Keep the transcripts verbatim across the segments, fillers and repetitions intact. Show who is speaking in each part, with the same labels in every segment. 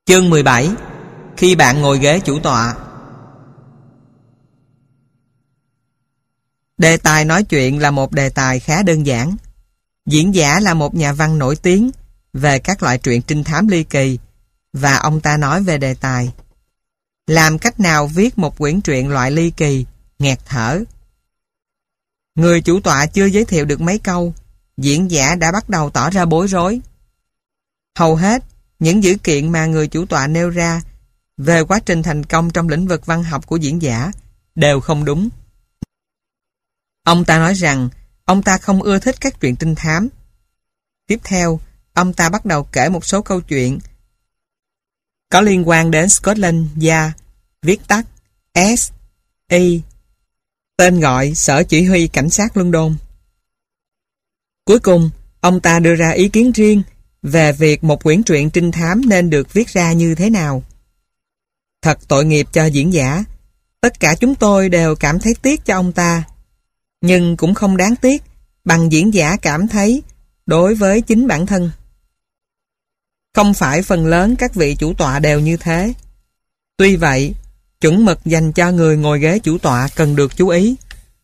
Speaker 1: Chương mười bảy. Khi bạn ngồi ghế chủ tọa. Đề tài nói chuyện là một đề tài khá đơn giản. Diễn giả là một nhà văn nổi tiếng về các loại truyện trinh thám ly kỳ, và ông ta nói về đề tài: làm cách nào viết một quyển truyện loại ly kỳ, nghẹt thở. Người chủ tọa chưa giới thiệu được mấy câu, diễn giả đã bắt đầu tỏ ra bối rối. Hầu hết những dữ kiện mà người chủ tọa nêu ra về quá trình thành công trong lĩnh vực văn học của diễn giả đều không đúng. Ông ta nói rằng ông ta không ưa thích các truyện trinh thám. Tiếp theo, ông ta bắt đầu kể một số câu chuyện có liên quan đến Scotland Yard, viết tắt S E, tên gọi Sở Chỉ huy Cảnh sát London. Cuối cùng, ông ta đưa ra ý kiến riêng về việc một quyển truyện trinh thám nên được viết ra như thế nào. Thật tội nghiệp cho diễn giả. Tất cả chúng tôi đều cảm thấy tiếc cho ông ta. Nhưng cũng không đáng tiếc bằng diễn giả cảm thấy đối với chính bản thân. Không phải phần lớn các vị chủ tọa đều như thế. Tuy vậy, chuẩn mực dành cho người ngồi ghế chủ tọa cần được chú ý.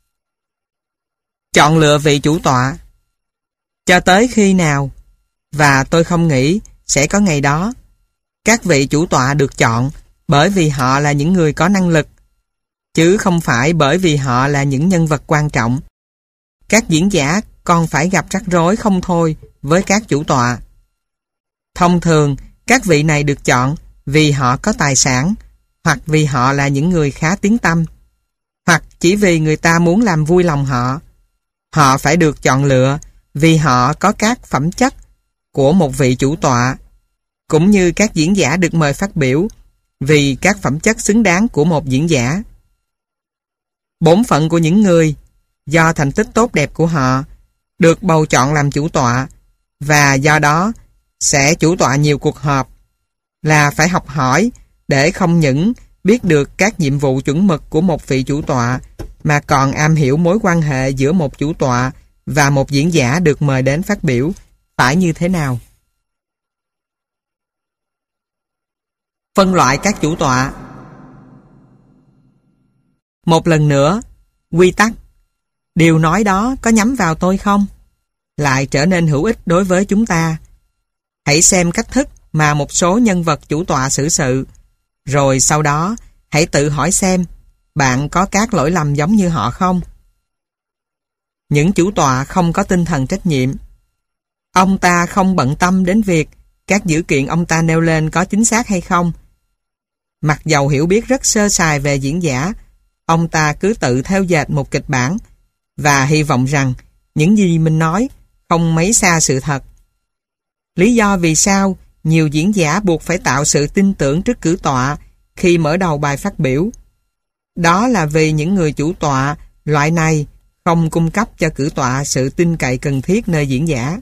Speaker 1: Chọn lựa vị chủ tọa. Cho tới khi nào, và tôi không nghĩ sẽ có ngày đó, các vị chủ tọa được chọn bởi vì họ là những người có năng lực, chứ không phải bởi vì họ là những nhân vật quan trọng. Các diễn giả còn phải gặp rắc rối không thôi với các chủ tọa. Thông thường, các vị này được chọn vì họ có tài sản, hoặc vì họ là những người khá tiếng tăm, hoặc chỉ vì người ta muốn làm vui lòng họ. Họ phải được chọn lựa vì họ có các phẩm chất của một vị chủ tọa, cũng như các diễn giả được mời phát biểu vì các phẩm chất xứng đáng của một diễn giả. Bổn phận của những người, do thành tích tốt đẹp của họ, được bầu chọn làm chủ tọa, và do đó sẽ chủ tọa nhiều cuộc họp, là phải học hỏi để không những biết được các nhiệm vụ chuẩn mực của một vị chủ tọa, mà còn am hiểu mối quan hệ giữa một chủ tọa và một diễn giả được mời đến phát biểu phải như thế nào. Phân loại các chủ tọa. Một lần nữa, quy tắc, điều nói đó có nhắm vào tôi không? Lại trở nên hữu ích đối với chúng ta. Hãy xem cách thức mà một số nhân vật chủ tọa xử sự, rồi sau đó hãy tự hỏi xem bạn có các lỗi lầm giống như họ không? Những chủ tọa không có tinh thần trách nhiệm. Ông ta không bận tâm đến việc các dữ kiện ông ta nêu lên có chính xác hay không. Mặc dầu hiểu biết rất sơ sài về diễn giả, ông ta cứ tự theo dệt một kịch bản và hy vọng rằng những gì mình nói không mấy xa sự thật. Lý do vì sao nhiều diễn giả buộc phải tạo sự tin tưởng trước cử tọa khi mở đầu bài phát biểu, đó là vì những người chủ tọa loại này không cung cấp cho cử tọa sự tin cậy cần thiết nơi diễn giả.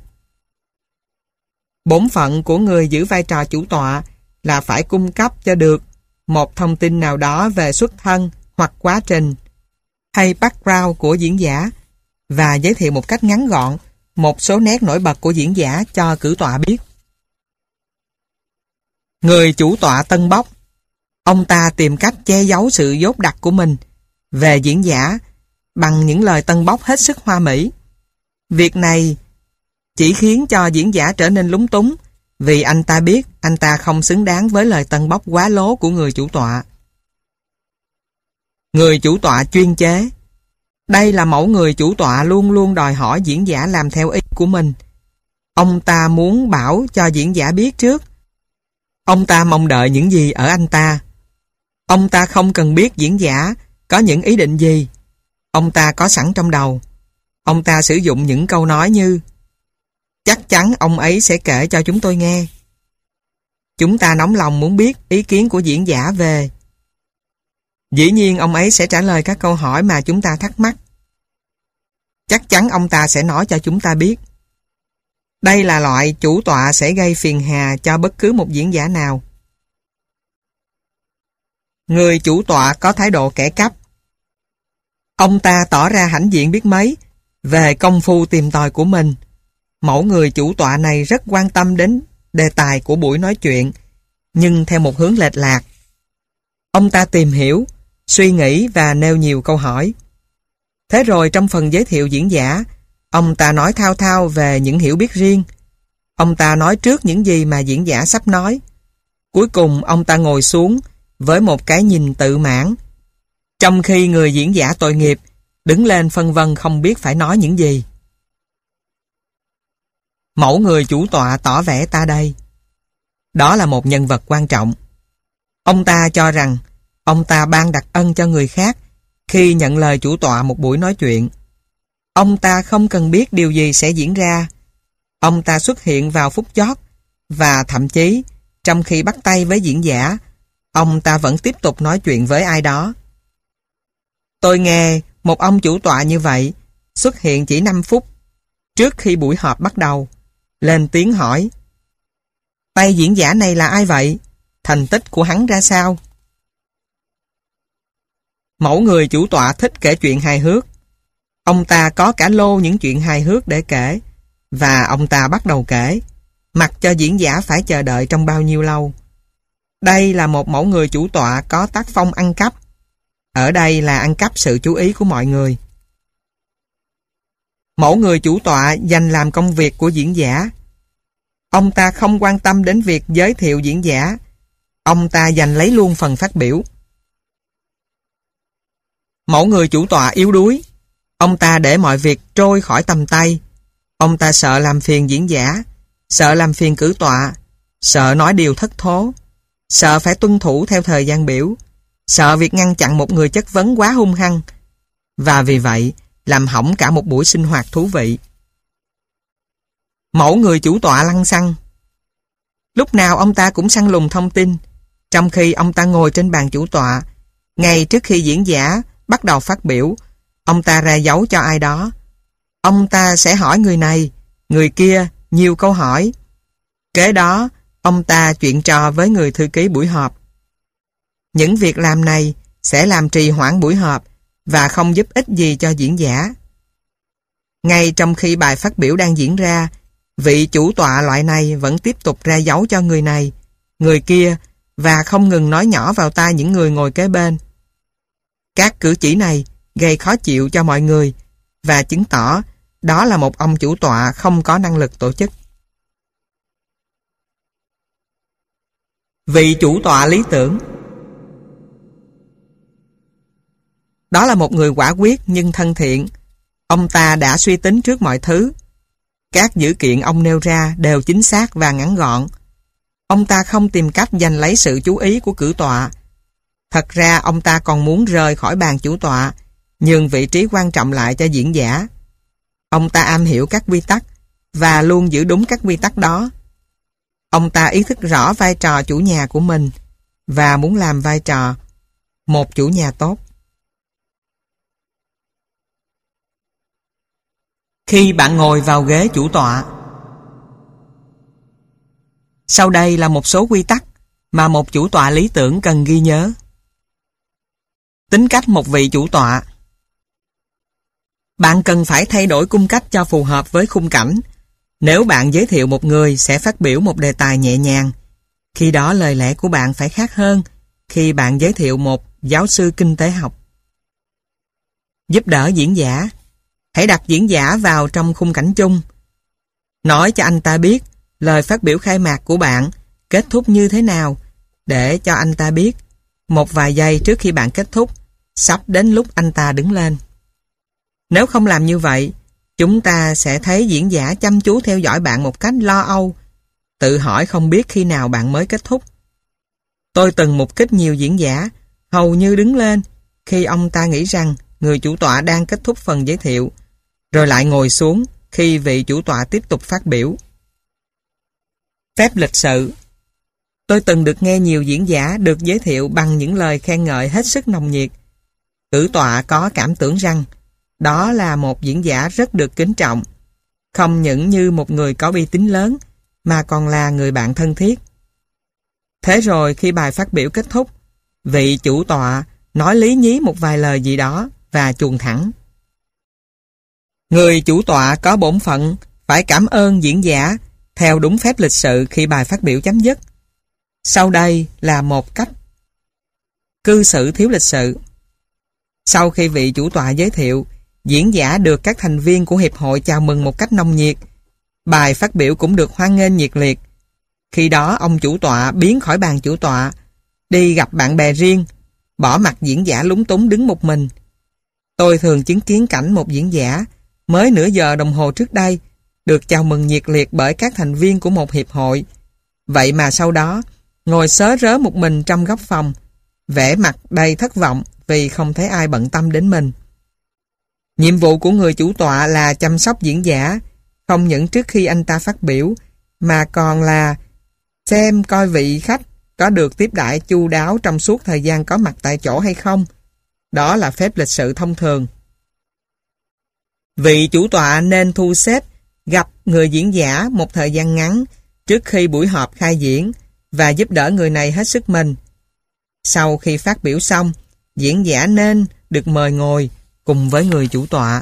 Speaker 1: Bổn phận của người giữ vai trò chủ tọa là phải cung cấp cho được một thông tin nào đó về xuất thân hoặc quá trình hay background của diễn giả, và giới thiệu một cách ngắn gọn một số nét nổi bật của diễn giả cho cử tọa biết. Người chủ tọa tân bốc, ông ta tìm cách che giấu sự dốt đặc của mình về diễn giả bằng những lời tân bốc hết sức hoa mỹ. Việc này chỉ khiến cho diễn giả trở nên lúng túng, vì anh ta biết anh ta không xứng đáng với lời tân bốc quá lố của người chủ tọa. Người chủ tọa chuyên chế. Đây là mẫu người chủ tọa luôn luôn đòi hỏi diễn giả làm theo ý của mình. Ông ta muốn bảo cho diễn giả biết trước ông ta mong đợi những gì ở anh ta. Ông ta không cần biết diễn giả có những ý định gì. Ông ta có sẵn trong đầu. Ông ta sử dụng những câu nói như: chắc chắn ông ấy sẽ kể cho chúng tôi nghe. Chúng ta nóng lòng muốn biết ý kiến của diễn giả về. Dĩ nhiên ông ấy sẽ trả lời các câu hỏi mà chúng ta thắc mắc. Chắc chắn ông ta sẽ nói cho chúng ta biết. Đây là loại chủ tọa sẽ gây phiền hà cho bất cứ một diễn giả nào. Người chủ tọa có thái độ kẻ cắp. Ông ta tỏ ra hãnh diện biết mấy về công phu tìm tòi của mình. Mẫu người chủ tọa này rất quan tâm đến đề tài của buổi nói chuyện nhưng theo một hướng lệch lạc. Ông ta tìm hiểu, suy nghĩ và nêu nhiều câu hỏi. Thế rồi trong phần giới thiệu diễn giả, ông ta nói thao thao về những hiểu biết riêng. Ông ta nói trước những gì mà diễn giả sắp nói. Cuối cùng ông ta ngồi xuống với một cái nhìn tự mãn, trong khi người diễn giả tội nghiệp đứng lên phân vân không biết phải nói những gì. Mẫu người chủ tọa tỏ vẻ ta đây. Đó là một nhân vật quan trọng. Ông ta cho rằng ông ta ban đặc ân cho người khác khi nhận lời chủ tọa một buổi nói chuyện. Ông ta không cần biết điều gì sẽ diễn ra. Ông ta xuất hiện vào phút chót và thậm chí trong khi bắt tay với diễn giả, ông ta vẫn tiếp tục nói chuyện với ai đó. Tôi nghe một ông chủ tọa như vậy xuất hiện chỉ năm phút trước khi buổi họp bắt đầu, lên tiếng hỏi: tay diễn giả này là ai vậy? Thành tích của hắn ra sao? Mẫu người chủ tọa thích kể chuyện hài hước. Ông ta có cả lô những chuyện hài hước để kể, và ông ta bắt đầu kể, mặc cho diễn giả phải chờ đợi trong bao nhiêu lâu. Đây là một mẫu người chủ tọa có tác phong ăn cắp. Ở đây là ăn cắp sự chú ý của mọi người. Mẫu người chủ tọa dành làm công việc của diễn giả. Ông ta không quan tâm đến việc giới thiệu diễn giả. Ông ta giành lấy luôn phần phát biểu. Mẫu người chủ tọa yếu đuối. Ông ta để mọi việc trôi khỏi tầm tay. Ông ta sợ làm phiền diễn giả, sợ làm phiền cử tọa, sợ nói điều thất thố, sợ phải tuân thủ theo thời gian biểu, sợ việc ngăn chặn một người chất vấn quá hung hăng, và vì vậy làm hỏng cả một buổi sinh hoạt thú vị. Mẫu người chủ tọa lăng xăng. Lúc nào ông ta cũng săn lùng thông tin, trong khi ông ta ngồi trên bàn chủ tọa. Ngay trước khi diễn giả bắt đầu phát biểu, ông ta ra dấu cho ai đó. Ông ta sẽ hỏi người này, người kia nhiều câu hỏi. Kế đó, ông ta chuyện trò với người thư ký buổi họp. Những việc làm này sẽ làm trì hoãn buổi họp và không giúp ích gì cho diễn giả. Ngay trong khi bài phát biểu đang diễn ra, vị chủ tọa loại này vẫn tiếp tục ra dấu cho người này, người kia và không ngừng nói nhỏ vào tai những người ngồi kế bên. Các cử chỉ này gây khó chịu cho mọi người và chứng tỏ đó là một ông chủ tọa không có năng lực tổ chức. Vị chủ tọa lý tưởng. Đó là một người quả quyết nhưng thân thiện. Ông ta đã suy tính trước mọi thứ. Các dữ kiện ông nêu ra đều chính xác và ngắn gọn. Ông ta không tìm cách giành lấy sự chú ý của cử tọa. Thật ra ông ta còn muốn rời khỏi bàn chủ tọa, nhường vị trí quan trọng lại cho diễn giả. Ông ta am hiểu các quy tắc và luôn giữ đúng các quy tắc đó. Ông ta ý thức rõ vai trò chủ nhà của mình và muốn làm vai trò một chủ nhà tốt. Khi bạn ngồi vào ghế chủ tọa. Sau đây là một số quy tắc mà một chủ tọa lý tưởng cần ghi nhớ. Tính cách một vị chủ tọa. Bạn cần phải thay đổi cung cách cho phù hợp với khung cảnh. Nếu bạn giới thiệu một người sẽ phát biểu một đề tài nhẹ nhàng, khi đó lời lẽ của bạn phải khác hơn khi bạn giới thiệu một giáo sư kinh tế học. Giúp đỡ diễn giả. Hãy đặt diễn giả vào trong khung cảnh chung. Nói cho anh ta biết lời phát biểu khai mạc của bạn kết thúc như thế nào, để cho anh ta biết một vài giây trước khi bạn kết thúc sắp đến lúc anh ta đứng lên. Nếu không làm như vậy, chúng ta sẽ thấy diễn giả chăm chú theo dõi bạn một cách lo âu, tự hỏi không biết khi nào bạn mới kết thúc. Tôi từng mục kích nhiều diễn giả hầu như đứng lên khi ông ta nghĩ rằng người chủ tọa đang kết thúc phần giới thiệu, rồi lại ngồi xuống khi vị chủ tọa tiếp tục phát biểu. Phép lịch sự. Tôi từng được nghe nhiều diễn giả được giới thiệu bằng những lời khen ngợi hết sức nồng nhiệt. Cử tọa có cảm tưởng rằng đó là một diễn giả rất được kính trọng, không những như một người có uy tín lớn, mà còn là người bạn thân thiết. Thế rồi khi bài phát biểu kết thúc, vị chủ tọa nói lý nhí một vài lời gì đó và chuồn thẳng. Người chủ tọa có bổn phận phải cảm ơn diễn giả theo đúng phép lịch sự khi bài phát biểu chấm dứt. Sau đây là một cách cư xử thiếu lịch sự. Sau khi vị chủ tọa giới thiệu, diễn giả được các thành viên của hiệp hội chào mừng một cách nồng nhiệt. Bài phát biểu cũng được hoan nghênh nhiệt liệt. Khi đó ông chủ tọa biến khỏi bàn chủ tọa, đi gặp bạn bè riêng, bỏ mặc diễn giả lúng túng đứng một mình. Tôi thường chứng kiến cảnh một diễn giả mới nửa giờ đồng hồ trước đây được chào mừng nhiệt liệt bởi các thành viên của một hiệp hội. Vậy mà sau đó ngồi sớ rớ một mình trong góc phòng, vẻ mặt đầy thất vọng vì không thấy ai bận tâm đến mình. Nhiệm vụ của người chủ tọa là chăm sóc diễn giả, không những trước khi anh ta phát biểu, mà còn là xem coi vị khách có được tiếp đãi chu đáo trong suốt thời gian có mặt tại chỗ hay không. Đó là phép lịch sự thông thường. Vị chủ tọa nên thu xếp gặp người diễn giả một thời gian ngắn trước khi buổi họp khai diễn và giúp đỡ người này hết sức mình. Sau khi phát biểu xong, diễn giả nên được mời ngồi cùng với người chủ tọa.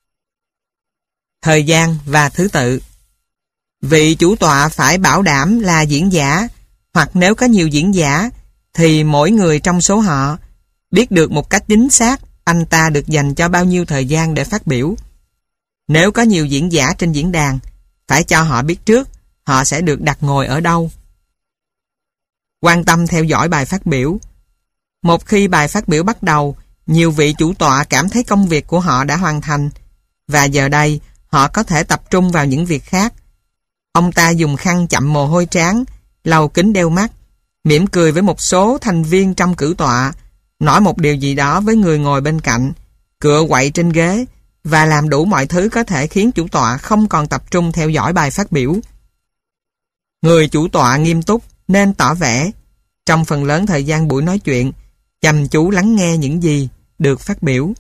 Speaker 1: Thời gian và thứ tự. Vị chủ tọa phải bảo đảm là diễn giả, hoặc nếu có nhiều diễn giả thì mỗi người trong số họ biết được một cách chính xác anh ta được dành cho bao nhiêu thời gian để phát biểu. Nếu có nhiều diễn giả trên diễn đàn, phải cho họ biết trước họ sẽ được đặt ngồi ở đâu. Quan tâm theo dõi bài phát biểu. Một khi bài phát biểu bắt đầu, nhiều vị chủ tọa cảm thấy công việc của họ đã hoàn thành, và giờ đây họ có thể tập trung vào những việc khác. Ông ta dùng khăn chậm mồ hôi trán, lau kính đeo mắt, mỉm cười với một số thành viên trong cử tọa, nói một điều gì đó với người ngồi bên cạnh, cựa quậy trên ghế và làm đủ mọi thứ có thể khiến chủ tọa không còn tập trung theo dõi bài phát biểu. Người chủ tọa nghiêm túc nên tỏ vẻ, trong phần lớn thời gian buổi nói chuyện, chăm chú lắng nghe những gì được phát biểu.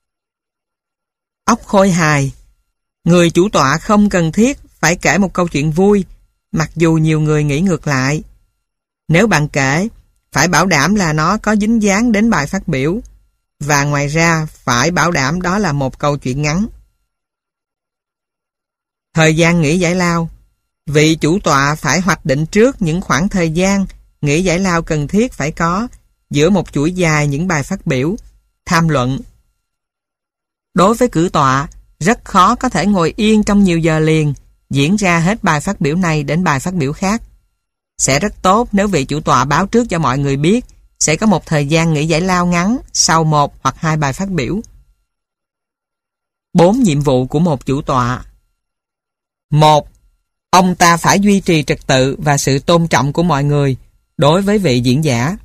Speaker 1: Óc khôi hài. Người chủ tọa không cần thiết phải kể một câu chuyện vui, mặc dù nhiều người nghĩ ngược lại. Nếu bạn kể, phải bảo đảm là nó có dính dáng đến bài phát biểu, và ngoài ra phải bảo đảm đó là một câu chuyện ngắn. Thời gian nghỉ giải lao. Vị chủ tọa phải hoạch định trước những khoảng thời gian nghỉ giải lao cần thiết phải có giữa một chuỗi dài những bài phát biểu, tham luận. Đối với cử tọa, rất khó có thể ngồi yên trong nhiều giờ liền, diễn ra hết bài phát biểu này đến bài phát biểu khác. Sẽ rất tốt nếu vị chủ tọa báo trước cho mọi người biết sẽ có một thời gian nghỉ giải lao ngắn sau một hoặc hai bài phát biểu. Bốn nhiệm vụ của một chủ tọa. Một. Ông ta phải duy trì trật tự và sự tôn trọng của mọi người đối với vị diễn giả.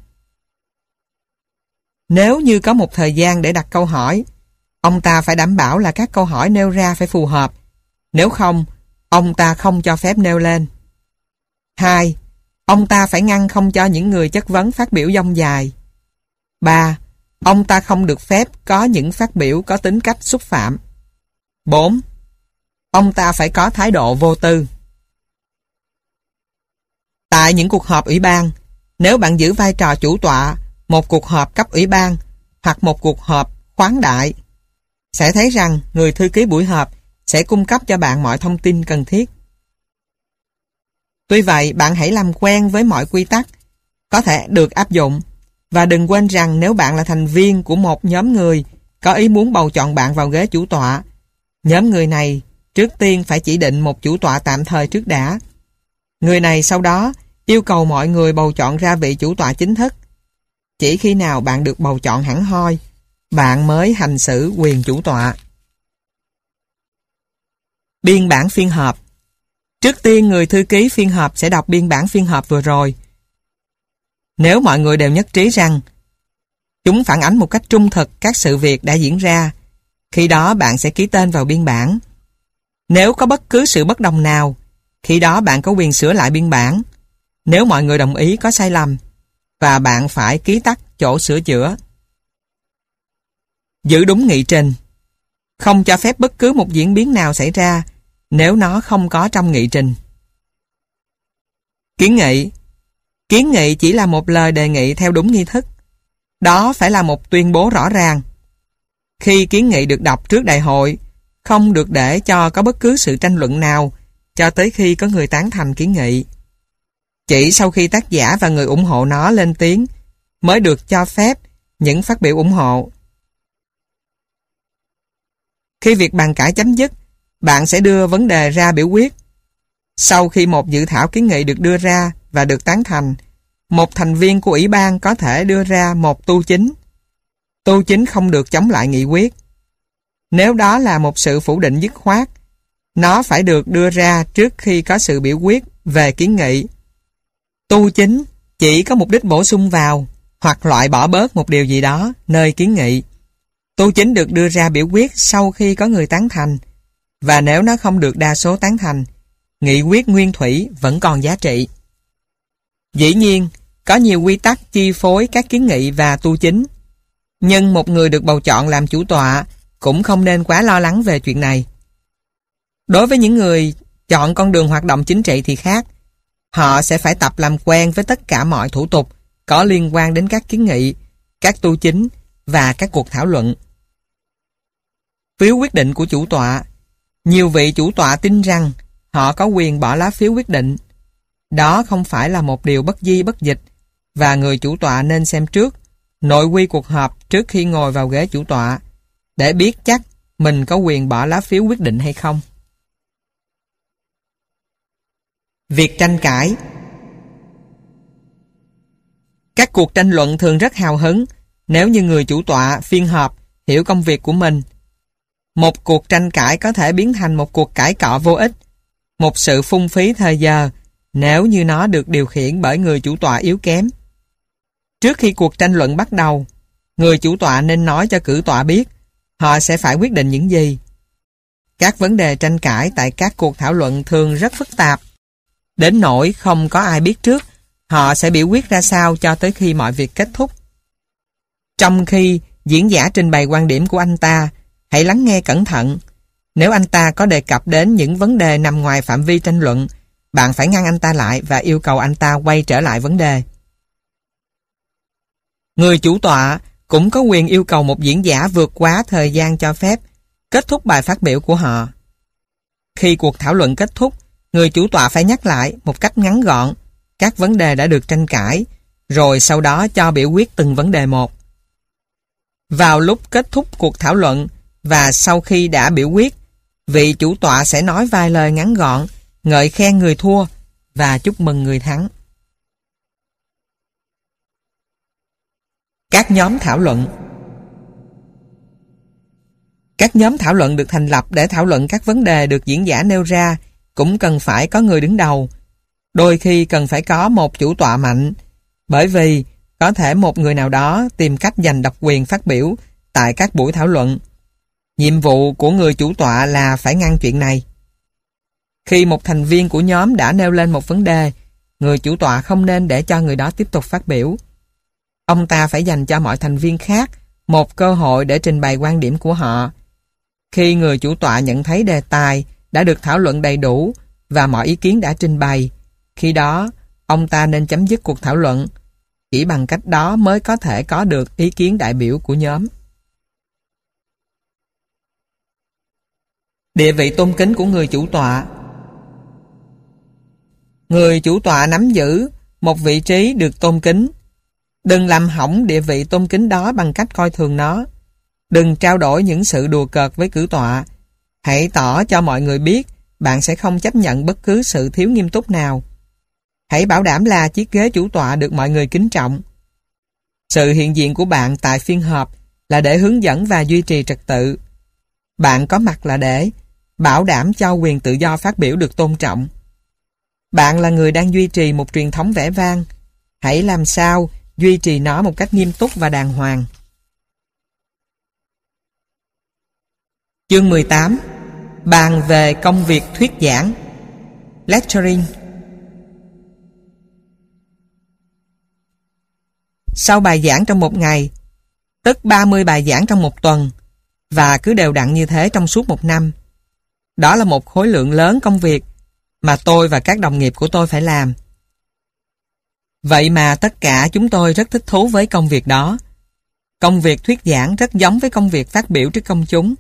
Speaker 1: Nếu như có một thời gian để đặt câu hỏi, ông ta phải đảm bảo là các câu hỏi nêu ra phải phù hợp. Nếu không, ông ta không cho phép nêu lên. Hai. Ông ta phải ngăn không cho những người chất vấn phát biểu dông dài. Ba. Ông ta không được phép có những phát biểu có tính cách xúc phạm. Bốn. Ông ta phải có thái độ vô tư. Tại những cuộc họp ủy ban, nếu bạn giữ vai trò chủ tọa một cuộc họp cấp ủy ban hoặc một cuộc họp khoáng đại, sẽ thấy rằng người thư ký buổi họp sẽ cung cấp cho bạn mọi thông tin cần thiết. Tuy vậy, bạn hãy làm quen với mọi quy tắc có thể được áp dụng, và đừng quên rằng nếu bạn là thành viên của một nhóm người có ý muốn bầu chọn bạn vào ghế chủ tọa, nhóm người này trước tiên phải chỉ định một chủ tọa tạm thời trước đã. Người này sau đó yêu cầu mọi người bầu chọn ra vị chủ tọa chính thức. Chỉ khi nào bạn được bầu chọn hẳn hoi, bạn mới hành xử quyền chủ tọa. Biên bản phiên họp. Trước tiên, người thư ký phiên họp sẽ đọc biên bản phiên họp vừa rồi. Nếu mọi người đều nhất trí rằng chúng phản ánh một cách trung thực các sự việc đã diễn ra, khi đó bạn sẽ ký tên vào biên bản. Nếu có bất cứ sự bất đồng nào, khi đó bạn có quyền sửa lại biên bản. Nếu mọi người đồng ý có sai lầm, và bạn phải ký tắt chỗ sửa chữa. Giữ đúng nghị trình. Không cho phép bất cứ một diễn biến nào xảy ra nếu nó không có trong nghị trình. Kiến nghị. Kiến nghị chỉ là một lời đề nghị theo đúng nghi thức. Đó phải là một tuyên bố rõ ràng. Khi kiến nghị được đọc trước đại hội, không được để cho có bất cứ sự tranh luận nào cho tới khi có người tán thành kiến nghị. Chỉ sau khi tác giả và người ủng hộ nó lên tiếng mới được cho phép những phát biểu ủng hộ. Khi việc bàn cãi chấm dứt, bạn sẽ đưa vấn đề ra biểu quyết. Sau khi một dự thảo kiến nghị được đưa ra và được tán thành, một thành viên của ủy ban có thể đưa ra một tu chính. Tu chính không được chống lại nghị quyết. Nếu đó là một sự phủ định dứt khoát, nó phải được đưa ra trước khi có sự biểu quyết về kiến nghị. Tu chính chỉ có mục đích bổ sung vào hoặc loại bỏ bớt một điều gì đó nơi kiến nghị. Tu chính được đưa ra biểu quyết sau khi có người tán thành, và nếu nó không được đa số tán thành, nghị quyết nguyên thủy vẫn còn giá trị. Dĩ nhiên, có nhiều quy tắc chi phối các kiến nghị và tu chính, nhưng một người được bầu chọn làm chủ tọa cũng không nên quá lo lắng về chuyện này. Đối với những người chọn con đường hoạt động chính trị thì khác. Họ sẽ phải tập làm quen với tất cả mọi thủ tục có liên quan đến các kiến nghị, các tu chính và các cuộc thảo luận. Phiếu quyết định của chủ tọa. Nhiều vị chủ tọa tin rằng họ có quyền bỏ lá phiếu quyết định. Đó không phải là một điều bất di bất dịch, và người chủ tọa nên xem trước nội quy cuộc họp trước khi ngồi vào ghế chủ tọa để biết chắc mình có quyền bỏ lá phiếu quyết định hay không. Việc tranh cãi. Các cuộc tranh luận thường rất hào hứng nếu như người chủ tọa phiên họp hiểu công việc của mình. Một cuộc tranh cãi có thể biến thành một cuộc cãi cọ vô ích, một sự phung phí thời giờ nếu như nó được điều khiển bởi người chủ tọa yếu kém. Trước khi cuộc tranh luận bắt đầu, người chủ tọa nên nói cho cử tọa biết họ sẽ phải quyết định những gì. Các vấn đề tranh cãi tại các cuộc thảo luận thường rất phức tạp, đến nỗi không có ai biết trước họ sẽ biểu quyết ra sao cho tới khi mọi việc kết thúc. Trong khi diễn giả trình bày quan điểm của anh ta, hãy lắng nghe cẩn thận. Nếu anh ta có đề cập đến những vấn đề nằm ngoài phạm vi tranh luận, bạn phải ngăn anh ta lại và yêu cầu anh ta quay trở lại vấn đề. Người chủ tọa cũng có quyền yêu cầu một diễn giả vượt quá thời gian cho phép kết thúc bài phát biểu của họ. Khi cuộc thảo luận kết thúc, người chủ tọa phải nhắc lại một cách ngắn gọn các vấn đề đã được tranh cãi, rồi sau đó cho biểu quyết từng vấn đề một. Vào lúc kết thúc cuộc thảo luận và sau khi đã biểu quyết, vị chủ tọa sẽ nói vài lời ngắn gọn, ngợi khen người thua và chúc mừng người thắng. Các nhóm thảo luận. Các nhóm thảo luận được thành lập để thảo luận các vấn đề được diễn giả nêu ra, cũng cần phải có người đứng đầu. Đôi khi cần phải có một chủ tọa mạnh, bởi vì có thể một người nào đó tìm cách giành độc quyền phát biểu tại các buổi thảo luận. Nhiệm vụ của người chủ tọa là phải ngăn chuyện này. Khi một thành viên của nhóm đã nêu lên một vấn đề, người chủ tọa không nên để cho người đó tiếp tục phát biểu. Ông ta phải dành cho mọi thành viên khác một cơ hội để trình bày quan điểm của họ. Khi người chủ tọa nhận thấy đề tài đã được thảo luận đầy đủ và mọi ý kiến đã trình bày, khi đó ông ta nên chấm dứt cuộc thảo luận. Chỉ bằng cách đó mới có thể có được ý kiến đại biểu của nhóm. Địa vị tôn kính của người chủ tọa. Người chủ tọa nắm giữ một vị trí được tôn kính. Đừng làm hỏng địa vị tôn kính đó bằng cách coi thường nó. Đừng trao đổi những sự đùa cợt với cử tọa. Hãy tỏ cho mọi người biết bạn sẽ không chấp nhận bất cứ sự thiếu nghiêm túc nào. Hãy bảo đảm là chiếc ghế chủ tọa được mọi người kính trọng. Sự hiện diện của bạn tại phiên họp là để hướng dẫn và duy trì trật tự. Bạn có mặt là để bảo đảm cho quyền tự do phát biểu được tôn trọng. Bạn là người đang duy trì một truyền thống vẻ vang. Hãy làm sao duy trì nó một cách nghiêm túc và đàng hoàng. Chương mười tám. Bàn về công việc thuyết giảng. Lecturing. Sau bài giảng trong một ngày, tức ba mươi bài giảng trong một tuần, và cứ đều đặn như thế trong suốt một năm. Đó là một khối lượng lớn công việc mà tôi và các đồng nghiệp của tôi phải làm. Vậy mà tất cả chúng tôi rất thích thú với công việc đó. Công việc thuyết giảng rất giống với công việc phát biểu trước công chúng.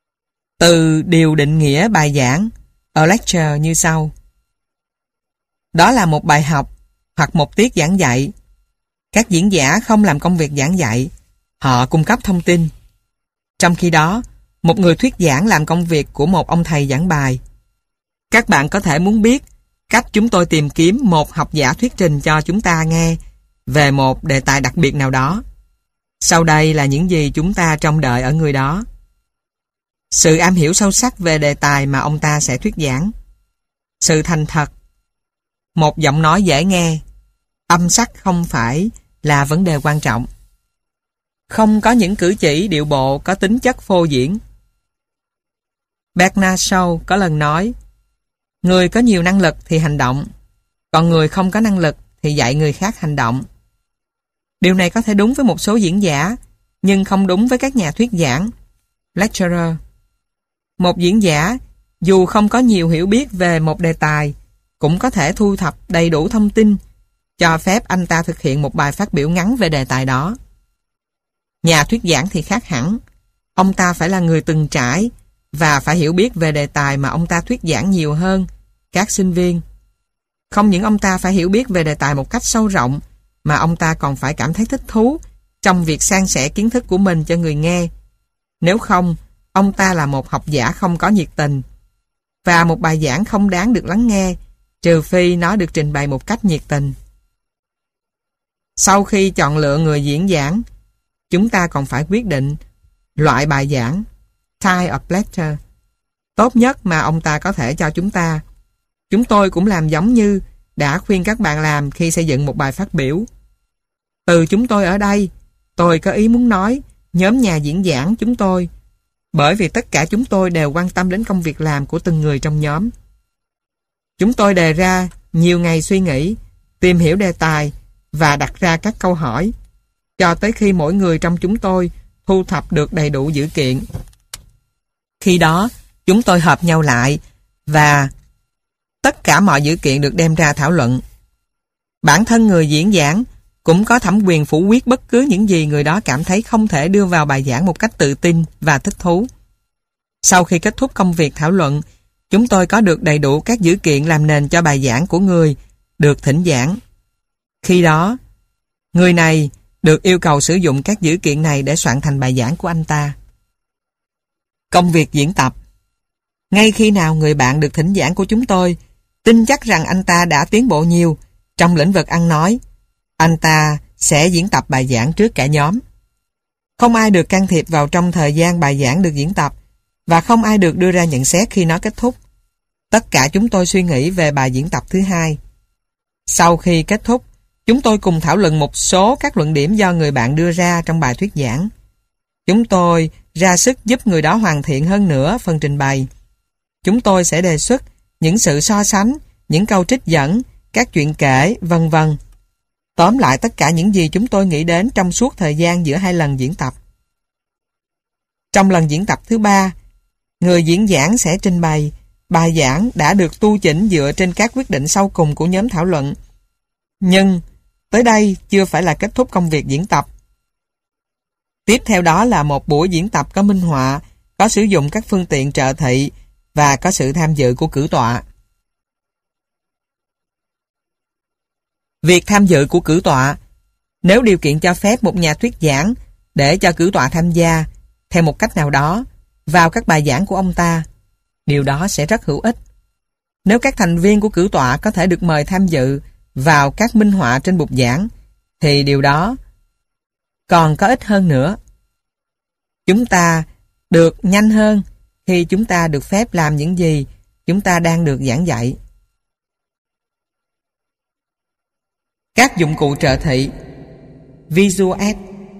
Speaker 1: Từ điều định nghĩa bài giảng, a lecture như sau. Đó là một bài học hoặc một tiết giảng dạy. Các diễn giả không làm công việc giảng dạy, họ cung cấp thông tin. Trong khi đó, một người thuyết giảng làm công việc của một ông thầy giảng bài. Các bạn có thể muốn biết cách chúng tôi tìm kiếm một học giả thuyết trình cho chúng ta nghe về một đề tài đặc biệt nào đó. Sau đây là những gì chúng ta trông đợi ở người đó. Sự am hiểu sâu sắc về đề tài mà ông ta sẽ thuyết giảng. Sự thành thật. Một giọng nói dễ nghe. Âm sắc không phải là vấn đề quan trọng. Không có những cử chỉ điệu bộ có tính chất phô diễn. Bernard Shaw có lần nói, người có nhiều năng lực thì hành động, còn người không có năng lực thì dạy người khác hành động. Điều này có thể đúng với một số diễn giả, nhưng không đúng với các nhà thuyết giảng, lecturer. Một diễn giả, dù không có nhiều hiểu biết về một đề tài, cũng có thể thu thập đầy đủ thông tin, cho phép anh ta thực hiện một bài phát biểu ngắn về đề tài đó. Nhà thuyết giảng thì khác hẳn. Ông ta phải là người từng trải và phải hiểu biết về đề tài mà ông ta thuyết giảng nhiều hơn các sinh viên. Không những ông ta phải hiểu biết về đề tài một cách sâu rộng, mà ông ta còn phải cảm thấy thích thú trong việc san sẻ kiến thức của mình cho người nghe. Nếu không, ông ta là một học giả không có nhiệt tình. Và một bài giảng không đáng được lắng nghe, trừ phi nó được trình bày một cách nhiệt tình. Sau khi chọn lựa người diễn giảng, chúng ta còn phải quyết định loại bài giảng, type of lecture, tốt nhất mà ông ta có thể cho chúng ta. Chúng tôi cũng làm giống như đã khuyên các bạn làm khi xây dựng một bài phát biểu. Từ chúng tôi ở đây, tôi có ý muốn nói nhóm nhà diễn giảng chúng tôi, bởi vì tất cả chúng tôi đều quan tâm đến công việc làm của từng người trong nhóm. Chúng tôi đề ra nhiều ngày suy nghĩ, tìm hiểu đề tài và đặt ra các câu hỏi, cho tới khi mỗi người trong chúng tôi thu thập được đầy đủ dữ kiện. Khi đó, chúng tôi hợp nhau lại và tất cả mọi dữ kiện được đem ra thảo luận. Bản thân người diễn giảng cũng có thẩm quyền phủ quyết bất cứ những gì người đó cảm thấy không thể đưa vào bài giảng một cách tự tin và thích thú. Sau khi kết thúc công việc thảo luận, chúng tôi có được đầy đủ các dữ kiện làm nền cho bài giảng của người được thỉnh giảng. Khi đó, người này được yêu cầu sử dụng các dữ kiện này để soạn thành bài giảng của anh ta. Công việc diễn tập. Ngay khi nào người bạn được thỉnh giảng của chúng tôi tin chắc rằng anh ta đã tiến bộ nhiều trong lĩnh vực ăn nói, anh ta sẽ diễn tập bài giảng trước cả nhóm. Không ai được can thiệp vào trong thời gian bài giảng được diễn tập và không ai được đưa ra nhận xét khi nó kết thúc. Tất cả chúng tôi suy nghĩ về bài diễn tập thứ hai. Sau khi kết thúc, chúng tôi cùng thảo luận một số các luận điểm do người bạn đưa ra trong bài thuyết giảng. Chúng tôi ra sức giúp người đó hoàn thiện hơn nữa phần trình bày. Chúng tôi sẽ đề xuất những sự so sánh, những câu trích dẫn, các chuyện kể, vân vân. Tóm lại tất cả những gì chúng tôi nghĩ đến trong suốt thời gian giữa hai lần diễn tập. Trong lần diễn tập thứ ba, người diễn giảng sẽ trình bày bài giảng đã được tu chỉnh dựa trên các quyết định sau cùng của nhóm thảo luận. Nhưng tới đây chưa phải là kết thúc công việc diễn tập. Tiếp theo đó là một buổi diễn tập có minh họa, có sử dụng các phương tiện trợ thị và có sự tham dự của cử tọa. Việc tham dự của cử tọa, nếu điều kiện cho phép một nhà thuyết giảng để cho cử tọa tham gia theo một cách nào đó vào các bài giảng của ông ta, điều đó sẽ rất hữu ích. Nếu các thành viên của cử tọa có thể được mời tham dự vào các minh họa trên bục giảng, thì điều đó còn có ích hơn nữa. Chúng ta được nhanh hơn khi chúng ta được phép làm những gì chúng ta đang được giảng dạy. Các dụng cụ trợ thị, visual aid.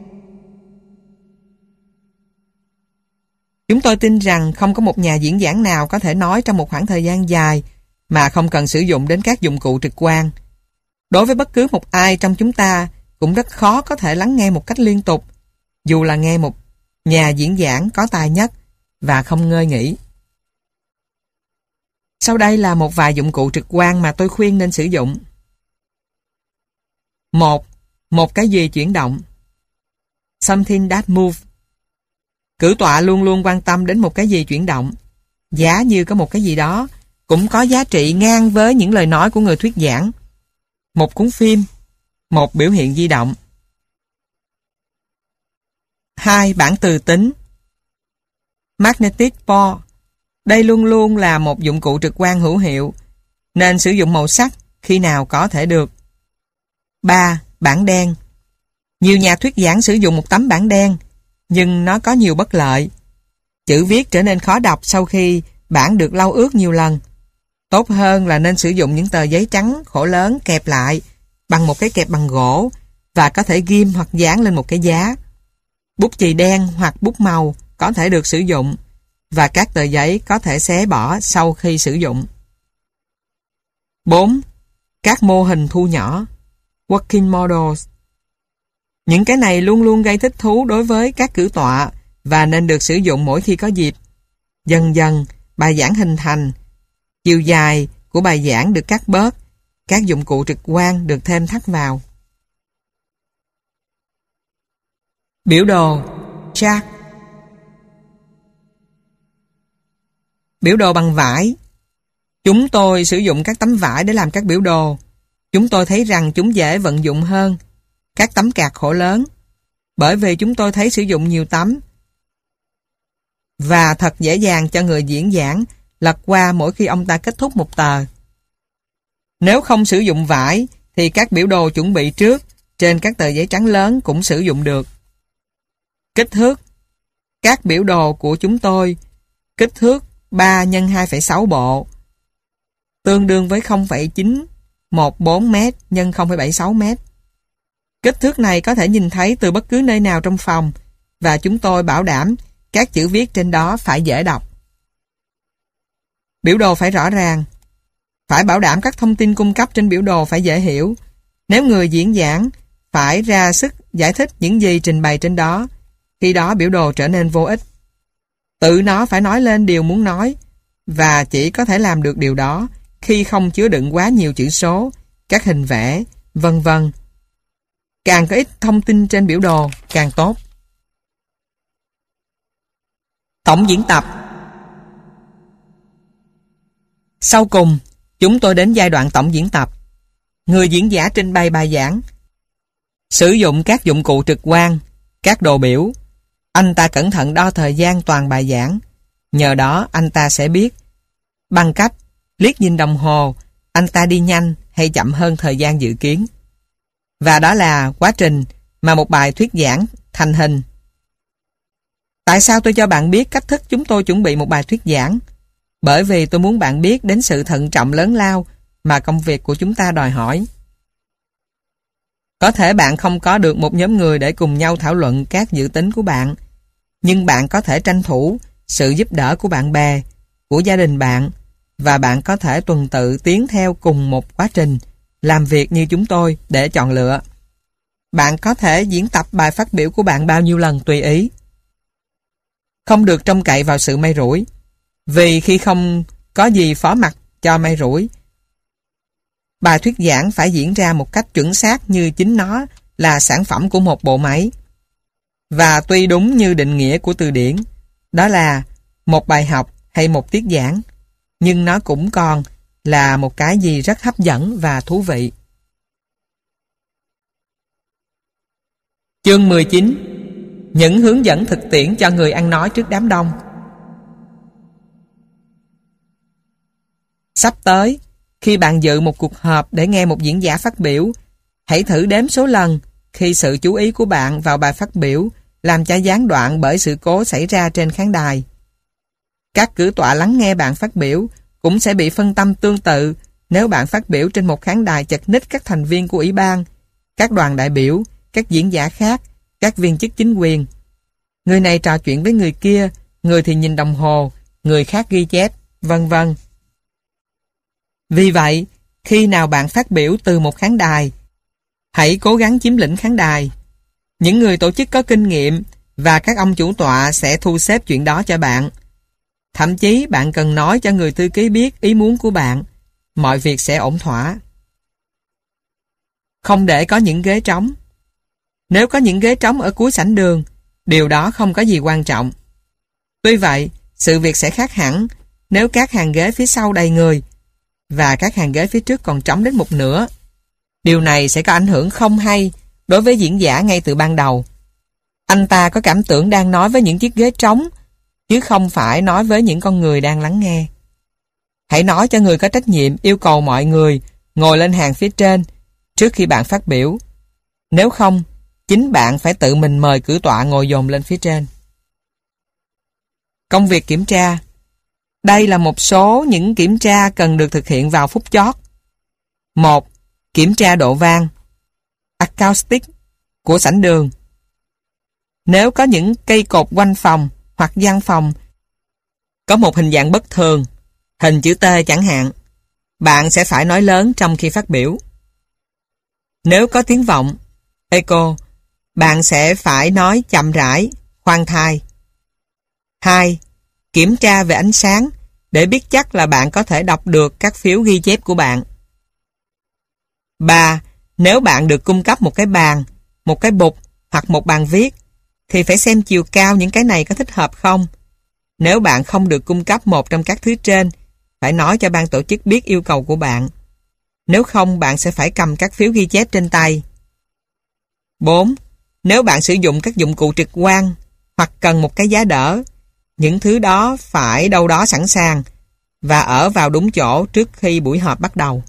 Speaker 1: Chúng tôi tin rằng không có một nhà diễn giảng nào có thể nói trong một khoảng thời gian dài mà không cần sử dụng đến các dụng cụ trực quan. Đối với bất cứ một ai trong chúng ta cũng rất khó có thể lắng nghe một cách liên tục, dù là nghe một nhà diễn giảng có tài nhất và không ngơi nghỉ. Sau đây là một vài dụng cụ trực quan mà tôi khuyên nên sử dụng. Một, một cái gì chuyển động. Something that moves. Cử tọa luôn luôn quan tâm đến một cái gì chuyển động. Giá như có một cái gì đó cũng có giá trị ngang với những lời nói của người thuyết giảng. Một cuốn phim, một biểu hiện di động. Hai. Bảng từ tính. Magnetic board. Đây luôn luôn là một dụng cụ trực quan hữu hiệu, nên sử dụng màu sắc khi nào có thể được. Ba. Bảng đen. Nhiều nhà thuyết giảng sử dụng một tấm bảng đen, nhưng nó có nhiều bất lợi. Chữ viết trở nên khó đọc sau khi bảng được lau ướt nhiều lần. Tốt hơn là nên sử dụng những tờ giấy trắng khổ lớn kẹp lại bằng một cái kẹp bằng gỗ và có thể ghim hoặc dán lên một cái giá. Bút chì đen hoặc bút màu có thể được sử dụng và các tờ giấy có thể xé bỏ sau khi sử dụng. Bốn. Các mô hình thu nhỏ. Working models. Những cái này luôn luôn gây thích thú đối với các cử tọa và nên được sử dụng mỗi khi có dịp. Dần dần, bài giảng hình thành. Chiều dài của bài giảng được cắt bớt. Các dụng cụ trực quan được thêm thắt vào. Biểu đồ. Chart. Biểu đồ bằng vải. Chúng tôi sử dụng các tấm vải để làm các biểu đồ. Chúng tôi thấy rằng chúng dễ vận dụng hơn các tấm card khổ lớn, bởi vì chúng tôi thấy sử dụng nhiều tấm và thật dễ dàng cho người diễn giảng lật qua mỗi khi ông ta kết thúc một tờ. Nếu không sử dụng vải thì các biểu đồ chuẩn bị trước trên các tờ giấy trắng lớn cũng sử dụng được. Kích thước. Các biểu đồ của chúng tôi kích thước ba nhân hai phẩy sáu bộ, tương đương với không phẩy chín một bốn mét nhân không phẩy bảy sáu mét. Kích thước này có thể nhìn thấy từ bất cứ nơi nào trong phòng và chúng tôi bảo đảm các chữ viết trên đó phải dễ đọc. Biểu đồ phải rõ ràng. Phải bảo đảm các thông tin cung cấp trên biểu đồ phải dễ hiểu. Nếu người diễn giảng phải ra sức giải thích những gì trình bày trên đó, khi đó biểu đồ trở nên vô ích. Tự nó phải nói lên điều muốn nói và chỉ có thể làm được điều đó khi không chứa đựng quá nhiều chữ số, các hình vẽ, vân vân. Càng có ít thông tin trên biểu đồ, càng tốt. Tổng diễn tập. Sau cùng, chúng tôi đến giai đoạn tổng diễn tập. Người diễn giả trình bày bài giảng, sử dụng các dụng cụ trực quan, các đồ biểu. Anh ta cẩn thận đo thời gian toàn bài giảng. Nhờ đó anh ta sẽ biết bằng cách liếc nhìn đồng hồ anh ta đi nhanh hay chậm hơn thời gian dự kiến. Và đó là quá trình mà một bài thuyết giảng thành hình. Tại sao tôi cho bạn biết cách thức chúng tôi chuẩn bị một bài thuyết giảng? Bởi vì tôi muốn bạn biết đến sự thận trọng lớn lao mà công việc của chúng ta đòi hỏi. Có thể bạn không có được một nhóm người để cùng nhau thảo luận các dự tính của bạn, nhưng bạn có thể tranh thủ sự giúp đỡ của bạn bè, của gia đình bạn, và bạn có thể tuần tự tiến theo cùng một quá trình làm việc như chúng tôi để chọn lựa. Bạn có thể diễn tập bài phát biểu của bạn bao nhiêu lần tùy ý. Không được trông cậy vào sự may rủi, vì khi không có gì phó mặc cho may rủi, bài thuyết giảng phải diễn ra một cách chuẩn xác như chính nó là sản phẩm của một bộ máy. Và tuy đúng như định nghĩa của từ điển, đó là một bài học hay một tiết giảng, nhưng nó cũng còn là một cái gì rất hấp dẫn và thú vị. Chương mười chín. Những hướng dẫn thực tiễn cho người ăn nói trước đám đông. Sắp tới, khi bạn dự một cuộc họp để nghe một diễn giả phát biểu, hãy thử đếm số lần khi sự chú ý của bạn vào bài phát biểu làm cho gián đoạn bởi sự cố xảy ra trên khán đài. Các cử tọa lắng nghe bạn phát biểu cũng sẽ bị phân tâm tương tự nếu bạn phát biểu trên một khán đài chật ních các thành viên của ủy ban, các đoàn đại biểu, các diễn giả khác, các viên chức chính quyền. Người này trò chuyện với người kia, người thì nhìn đồng hồ, người khác ghi chép, vân vân. Vì vậy, khi nào bạn phát biểu từ một khán đài, hãy cố gắng chiếm lĩnh khán đài. Những người tổ chức có kinh nghiệm và các ông chủ tọa sẽ thu xếp chuyện đó cho bạn. Thậm chí bạn cần nói cho người thư ký biết ý muốn của bạn. Mọi việc sẽ ổn thỏa. Không để có những ghế trống. Nếu có những ghế trống ở cuối sảnh đường, điều đó không có gì quan trọng. Tuy vậy, sự việc sẽ khác hẳn nếu các hàng ghế phía sau đầy người và các hàng ghế phía trước còn trống đến một nửa. Điều này sẽ có ảnh hưởng không hay đối với diễn giả ngay từ ban đầu. Anh ta có cảm tưởng đang nói với những chiếc ghế trống, chứ không phải nói với những con người đang lắng nghe. Hãy nói cho người có trách nhiệm yêu cầu mọi người ngồi lên hàng phía trên trước khi bạn phát biểu. Nếu không, chính bạn phải tự mình mời cử tọa ngồi dồn lên phía trên. Công việc kiểm tra. Đây là một số những kiểm tra cần được thực hiện vào phút chót. một. Kiểm tra độ vang acoustic của sảnh đường. Nếu có những cây cột quanh phòng hoặc gian phòng có một hình dạng bất thường, hình chữ T chẳng hạn, bạn sẽ phải nói lớn trong khi phát biểu. Nếu có tiếng vọng echo, bạn sẽ phải nói chậm rãi, khoan thai. hai. Kiểm tra về ánh sáng để biết chắc là bạn có thể đọc được các phiếu ghi chép của bạn. ba. Nếu bạn được cung cấp một cái bàn, một cái bục hoặc một bàn viết, thì phải xem chiều cao những cái này có thích hợp không. Nếu bạn không được cung cấp một trong các thứ trên, phải nói cho ban tổ chức biết yêu cầu của bạn. Nếu không, bạn sẽ phải cầm các phiếu ghi chép trên tay. bốn. Nếu bạn sử dụng các dụng cụ trực quan hoặc cần một cái giá đỡ, những thứ đó phải đâu đó sẵn sàng và ở vào đúng chỗ trước khi buổi họp bắt đầu.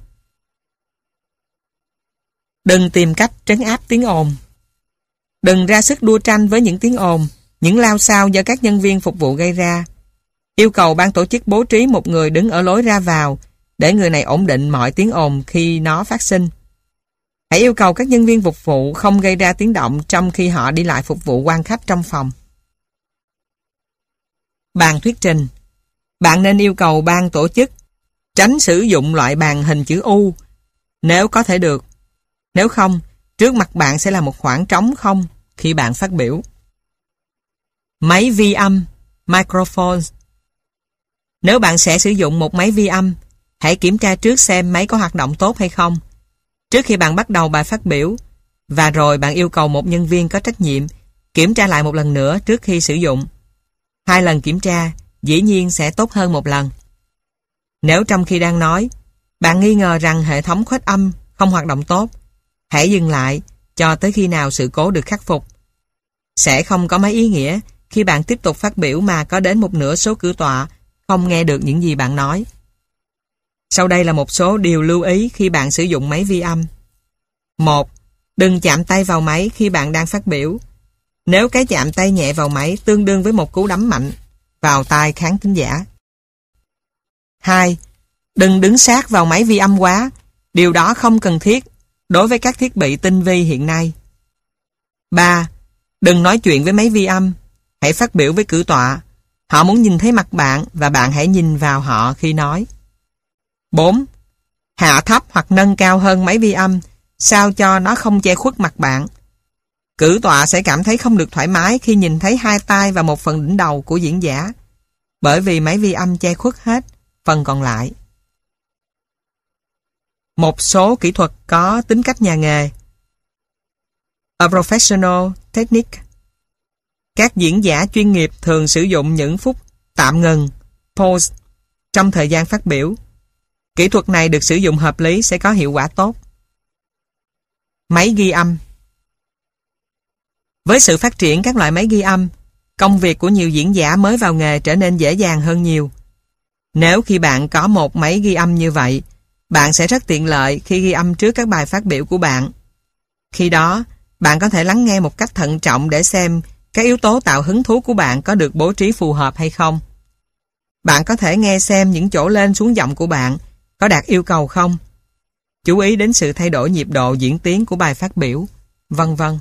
Speaker 1: Đừng tìm cách trấn áp tiếng ồn. Đừng ra sức đua tranh với những tiếng ồn, những lao xao do các nhân viên phục vụ gây ra. Yêu cầu ban tổ chức bố trí một người đứng ở lối ra vào để người này ổn định mọi tiếng ồn khi nó phát sinh. Hãy yêu cầu các nhân viên phục vụ không gây ra tiếng động trong khi họ đi lại phục vụ quan khách trong phòng. Bàn thuyết trình. Bạn nên yêu cầu ban tổ chức tránh sử dụng loại bàn hình chữ U nếu có thể được. Nếu không, trước mặt bạn sẽ là một khoảng trống không khi bạn phát biểu. Máy vi âm microphone. Nếu bạn sẽ sử dụng một máy vi âm, hãy kiểm tra trước xem máy có hoạt động tốt hay không trước khi bạn bắt đầu bài phát biểu, và rồi bạn yêu cầu một nhân viên có trách nhiệm kiểm tra lại một lần nữa trước khi sử dụng. Hai lần kiểm tra dĩ nhiên sẽ tốt hơn một lần. Nếu trong khi đang nói, bạn nghi ngờ rằng hệ thống khuếch âm không hoạt động tốt, hãy dừng lại cho tới khi nào sự cố được khắc phục. Sẽ không có mấy ý nghĩa khi bạn tiếp tục phát biểu mà có đến một nửa số cử tọa không nghe được những gì bạn nói. Sau đây là một số điều lưu ý khi bạn sử dụng máy vi âm. một. Đừng chạm tay vào máy khi bạn đang phát biểu. Nếu cái chạm tay nhẹ vào máy tương đương với một cú đấm mạnh vào tai khán thính giả. hai. Đừng đứng sát vào máy vi âm quá. Điều đó không cần thiết đối với các thiết bị tinh vi hiện nay. ba. Đừng nói chuyện với máy vi âm. Hãy phát biểu với cử tọa. Họ muốn nhìn thấy mặt bạn và bạn hãy nhìn vào họ khi nói. bốn. Hạ thấp hoặc nâng cao hơn máy vi âm sao cho nó không che khuất mặt bạn. Cử tọa sẽ cảm thấy không được thoải mái khi nhìn thấy hai tay và một phần đỉnh đầu của diễn giả, bởi vì máy vi âm che khuất hết phần còn lại. Một số kỹ thuật có tính cách nhà nghề. A professional technique. Các diễn giả chuyên nghiệp thường sử dụng những phút tạm ngừng, pause, trong thời gian phát biểu. Kỹ thuật này được sử dụng hợp lý sẽ có hiệu quả tốt. Máy ghi âm. Với sự phát triển các loại máy ghi âm, công việc của nhiều diễn giả mới vào nghề trở nên dễ dàng hơn nhiều. Nếu khi bạn có một máy ghi âm như vậy, bạn sẽ rất tiện lợi khi ghi âm trước các bài phát biểu của bạn. Khi đó, bạn có thể lắng nghe một cách thận trọng để xem các yếu tố tạo hứng thú của bạn có được bố trí phù hợp hay không. Bạn có thể nghe xem những chỗ lên xuống giọng của bạn có đạt yêu cầu không. Chú ý đến sự thay đổi nhịp độ diễn tiến của bài phát biểu, vân vân.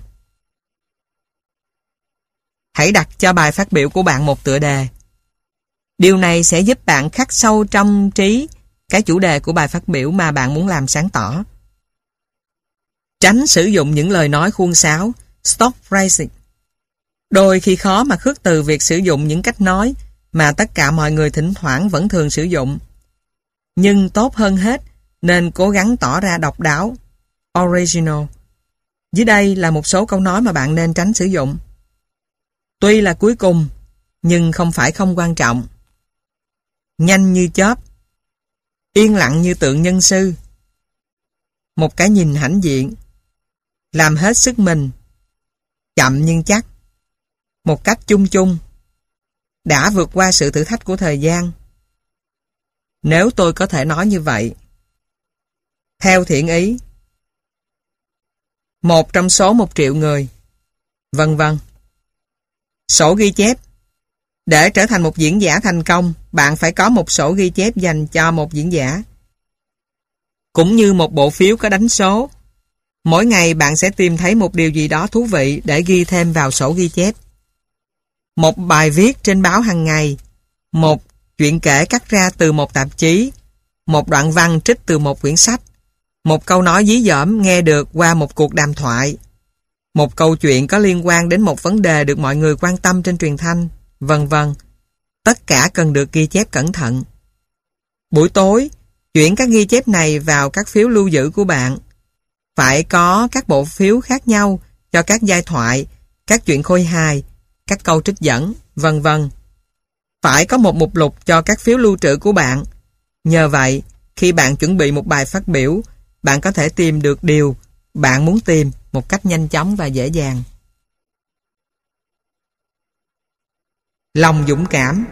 Speaker 1: Hãy đặt cho bài phát biểu của bạn một tựa đề. Điều này sẽ giúp bạn khắc sâu trong trí cái chủ đề của bài phát biểu mà bạn muốn làm sáng tỏ. Tránh sử dụng những lời nói khuôn sáo, stock phrasing. Đôi khi khó mà khước từ việc sử dụng những cách nói mà tất cả mọi người thỉnh thoảng vẫn thường sử dụng. Nhưng tốt hơn hết, nên cố gắng tỏ ra độc đáo, original. Dưới đây là một số câu nói mà bạn nên tránh sử dụng. Tuy là cuối cùng, nhưng không phải không quan trọng. nhanh như chớp, yên lặng như tượng nhân sư. Một cái nhìn hãnh diện, làm hết sức mình, chậm nhưng chắc, một cách chung chung, đã vượt qua sự thử thách của thời gian. Nếu tôi có thể nói như vậy, theo thiện ý, một trong số một triệu người, vân vân. Sổ ghi chép. Để trở thành một diễn giả thành công, bạn phải có một sổ ghi chép dành cho một diễn giả. Cũng như một bộ phiếu có đánh số. Mỗi ngày bạn sẽ tìm thấy một điều gì đó thú vị để ghi thêm vào sổ ghi chép. Một bài viết trên báo hàng ngày, một chuyện kể cắt ra từ một tạp chí, một đoạn văn trích từ một quyển sách, một câu nói dí dỏm nghe được qua một cuộc đàm thoại, một câu chuyện có liên quan đến một vấn đề được mọi người quan tâm trên truyền thanh, vân vân. Tất cả cần được ghi chép cẩn thận. Buổi tối, chuyển các ghi chép này vào các phiếu lưu giữ của bạn. Phải có các bộ phiếu khác nhau cho các giai thoại, các chuyện khôi hài, các câu trích dẫn, vân vân. Phải có một mục lục cho các phiếu lưu trữ của bạn. Nhờ vậy, khi bạn chuẩn bị một bài phát biểu, bạn có thể tìm được điều bạn muốn tìm một cách nhanh chóng và dễ dàng. Lòng dũng cảm.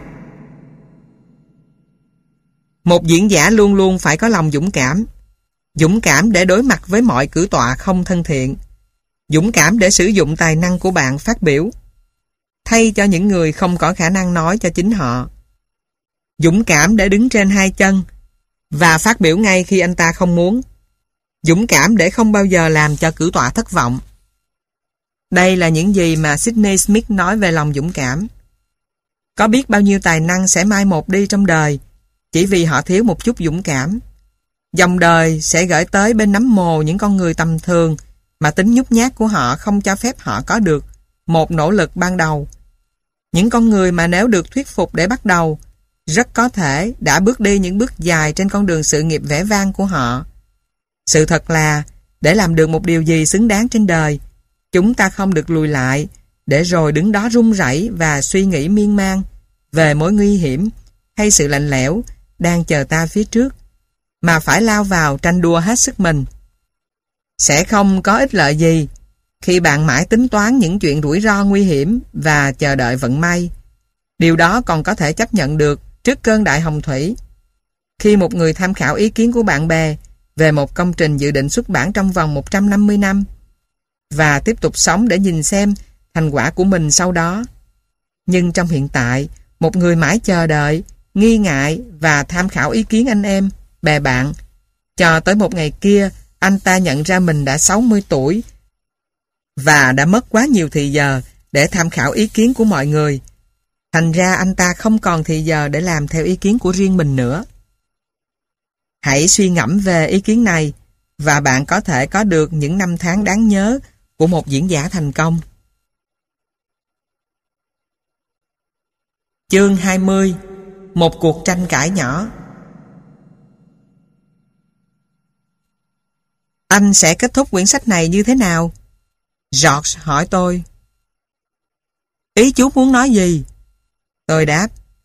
Speaker 1: Một diễn giả luôn luôn phải có lòng dũng cảm. Dũng cảm để đối mặt với mọi cử tọa không thân thiện. Dũng cảm để sử dụng tài năng của bạn phát biểu, thay cho những người không có khả năng nói cho chính họ. Dũng cảm để đứng trên hai chân và phát biểu ngay khi anh ta không muốn. Dũng cảm để không bao giờ làm cho cử tọa thất vọng. Đây là những gì mà Sydney Smith nói về lòng dũng cảm. Có biết bao nhiêu tài năng sẽ mai một đi trong đời chỉ vì họ thiếu một chút dũng cảm. Dòng đời sẽ gửi tới bên nấm mồ những con người tầm thường mà tính nhút nhát của họ không cho phép họ có được một nỗ lực ban đầu. Những con người mà nếu được thuyết phục để bắt đầu, rất có thể đã bước đi những bước dài trên con đường sự nghiệp vẻ vang của họ. Sự thật là, để làm được một điều gì xứng đáng trên đời, chúng ta không được lùi lại, để rồi đứng đó run rẩy và suy nghĩ miên man về mối nguy hiểm hay sự lạnh lẽo đang chờ ta phía trước, mà phải lao vào tranh đua hết sức mình. Sẽ không có ích lợi gì khi bạn mãi tính toán những chuyện rủi ro nguy hiểm và chờ đợi vận may. Điều đó còn có thể chấp nhận được trước cơn đại hồng thủy. Khi một người tham khảo ý kiến của bạn bè về một công trình dự định xuất bản trong vòng một trăm năm mươi năm và tiếp tục sống để nhìn xem thành quả của mình sau đó. Nhưng trong hiện tại, một người mãi chờ đợi, nghi ngại và tham khảo ý kiến anh em, bè bạn, cho tới một ngày kia anh ta nhận ra mình đã sáu mươi tuổi và đã mất quá nhiều thì giờ để tham khảo ý kiến của mọi người. Thành ra anh ta không còn thì giờ để làm theo ý kiến của riêng mình nữa. Hãy suy ngẫm về ý kiến này và bạn có thể có được những năm tháng đáng nhớ của một diễn giả thành công. Chương hai mươi. Một cuộc tranh cãi nhỏ. Anh sẽ kết thúc quyển sách này như thế nào? George hỏi tôi. Ý chú muốn nói gì? Tôi đáp.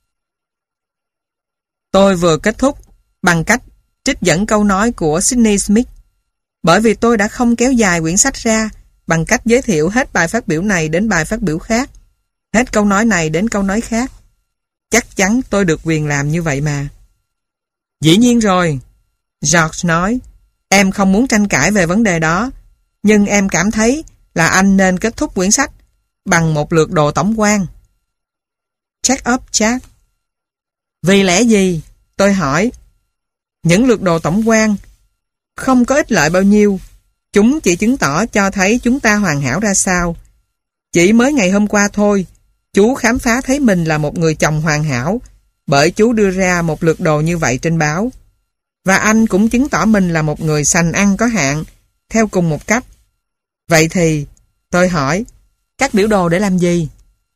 Speaker 1: Tôi vừa kết thúc bằng cách trích dẫn câu nói của Sydney Smith, bởi vì tôi đã không kéo dài quyển sách ra bằng cách giới thiệu hết bài phát biểu này đến bài phát biểu khác, hết câu nói này đến câu nói khác. Chắc chắn tôi được quyền làm như vậy mà. Dĩ nhiên rồi, George nói. Em không muốn tranh cãi về vấn đề đó, nhưng em cảm thấy là anh nên kết thúc quyển sách bằng một lược đồ tổng quan. Check up chat. Vì lẽ gì? Tôi hỏi. Những lược đồ tổng quan không có ích lợi bao nhiêu. Chúng chỉ chứng tỏ cho thấy chúng ta hoàn hảo ra sao. Chỉ mới ngày hôm qua thôi, chú khám phá thấy mình là một người chồng hoàn hảo bởi chú đưa ra một lược đồ như vậy trên báo. Và anh cũng chứng tỏ mình là một người sành ăn có hạn theo cùng một cách. Vậy thì, tôi hỏi, các biểu đồ để làm gì?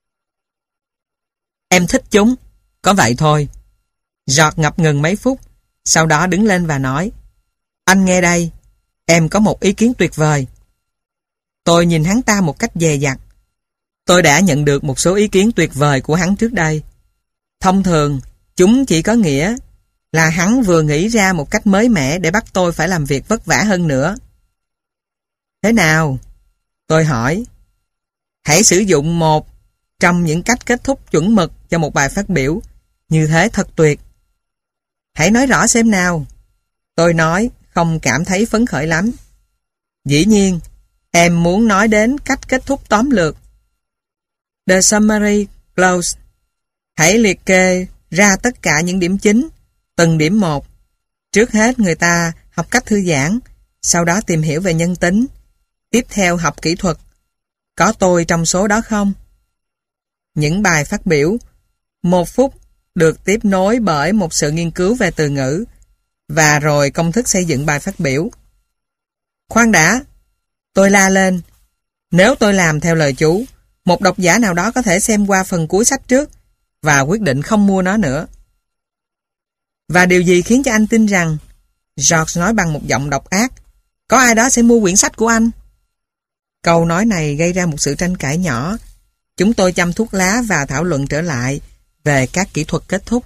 Speaker 1: Em thích chúng, có vậy thôi. George ngập ngừng mấy phút, sau đó đứng lên và nói, anh nghe đây, em có một ý kiến tuyệt vời. Tôi nhìn hắn ta một cách dè dặt. Tôi đã nhận được một số ý kiến tuyệt vời của hắn trước đây. Thông thường, Chúng chỉ có nghĩa là hắn vừa nghĩ ra một cách mới mẻ để bắt tôi phải làm việc vất vả hơn nữa. Thế nào? Tôi hỏi. Hãy sử dụng một trong những cách kết thúc chuẩn mực cho một bài phát biểu. Như thế thật tuyệt. Hãy nói rõ xem nào. Tôi nói, không cảm thấy phấn khởi lắm. Dĩ nhiên, em muốn nói đến cách kết thúc tóm lược. The summary close. Hãy liệt kê ra tất cả những điểm chính, từng điểm một. Trước hết người ta học cách thư giãn, sau đó tìm hiểu về nhân tính, tiếp theo học kỹ thuật. Có tôi trong số đó không? Những bài phát biểu, một phút được tiếp nối bởi một sự nghiên cứu về từ ngữ, và rồi công thức xây dựng bài phát biểu. Khoan đã, tôi la lên. Nếu tôi làm theo lời chú, một độc giả nào đó có thể xem qua phần cuối sách trước và quyết định không mua nó nữa. Và điều gì khiến cho anh tin rằng, George nói bằng một giọng độc ác, có ai đó sẽ mua quyển sách của anh? Câu nói này gây ra một sự tranh cãi nhỏ. Chúng tôi châm thuốc lá và thảo luận trở lại về các kỹ thuật kết thúc.